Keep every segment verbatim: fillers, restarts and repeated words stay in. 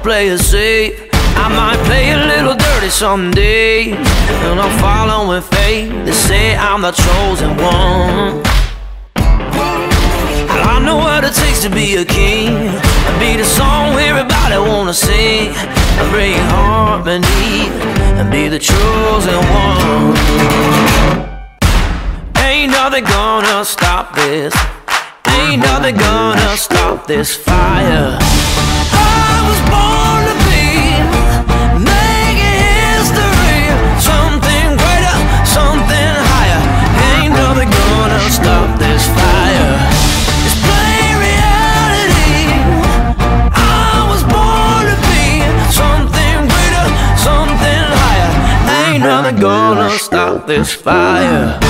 play it safe. I might play a little dirty someday, and I'm following fate. They say I'm the chosen one. I know what it takes to be a king, and be the song everybody wanna sing, and bring harmony, and be the chosen one. Ain't nothing gonna stop this. Ain't nothing gonna stop this fire. I was born to be making history, something greater, something higher. Ain't nothing gonna stop this fire. It's plain reality. I was born to be something greater, something higher. Ain't nothing gonna stop this fire.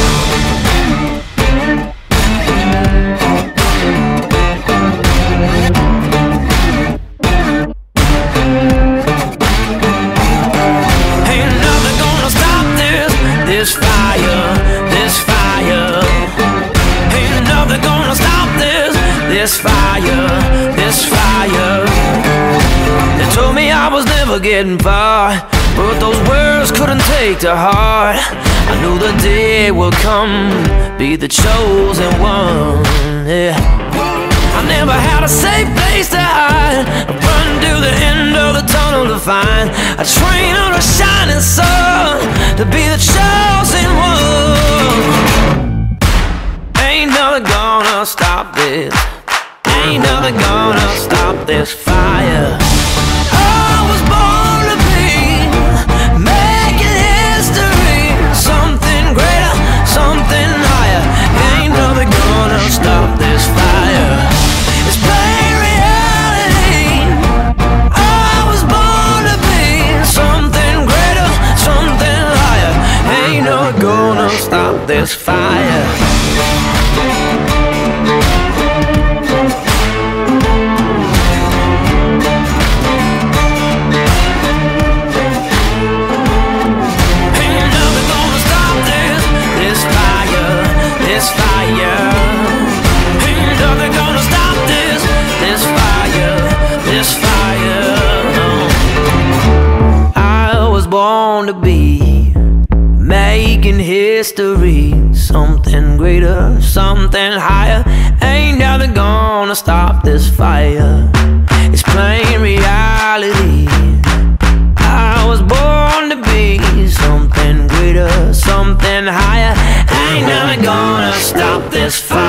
This fire, this fire. Ain't nothing gonna stop this. This fire, this fire. They told me I was never getting far, but those words couldn't take to heart. I knew the day would come, be the chosen one. Yeah. I never had a safe place to hide. I run to the end of the tunnel to find a train on a shining sun, to be the chosen one. Ain't nothing gonna stop this. Ain't nothing gonna stop this fire. I was born to be making history, something greater, something higher. Ain't nothing gonna stop this fire. It's plain reality. I was born to be something greater, something higher. Ain't nothing gonna stop this fire. Ain't nothing gonna stop this, this fire, this fire. Ain't nothing gonna stop this, this fire, this fire. I was born to be making history, something greater, something higher. Ain't nothing gonna stop this fire. It's plain reality. I was born to be something greater, something higher. Ain't nothing gonna stop this fire.